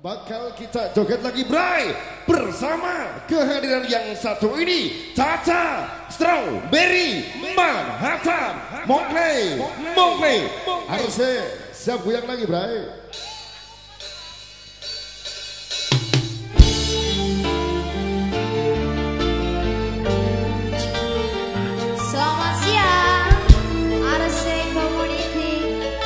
bakal kita joget lagi Bray bersama kehadiran yang satu ini, Caca Strawberry Manhattan Mongley harusnya siap goyang lagi Bray. Selamat siang RC Community,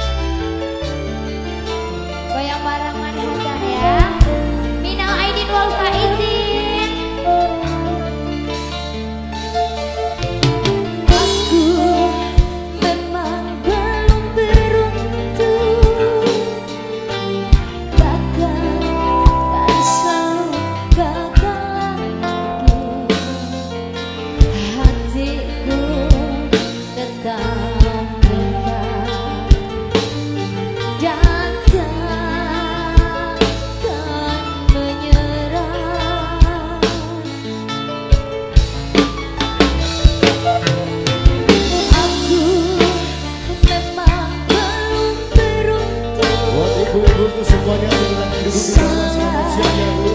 goyang bareng Manhattan ya. Minal aidin wal faizin. Aku memang belum beruntung, takkan selalu gagal lagi. Hatiku tetap dekat dan takkan menyerah. Aku memang belum beruntung. Buat ibu-ibu semuanya yang lagi duduk di dalam, selamat siang ya Bu.